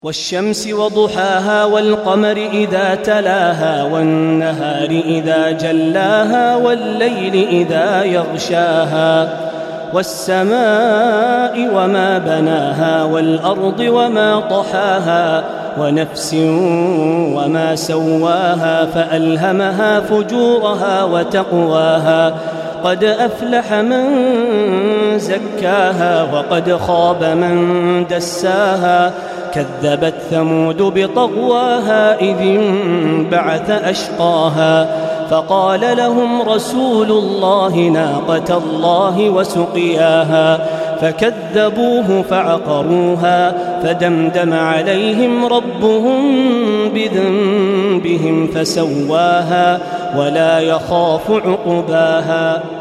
والشمس وضحاها والقمر إذا تلاها والنهار إذا جلاها والليل إذا يغشاها والسماء وما بناها والأرض وما طحاها ونفس وما سواها فألهمها فجورها وتقواها قد أفلح من زكاها وقد خاب من دساها كذبت ثمود بطغواها إذ انبعث أشقاها فقال لهم رسول الله ناقة الله وسقياها فكذبوه فعقروها فدمدم عليهم ربهم بذنبهم فسواها ولا يخاف عقباها.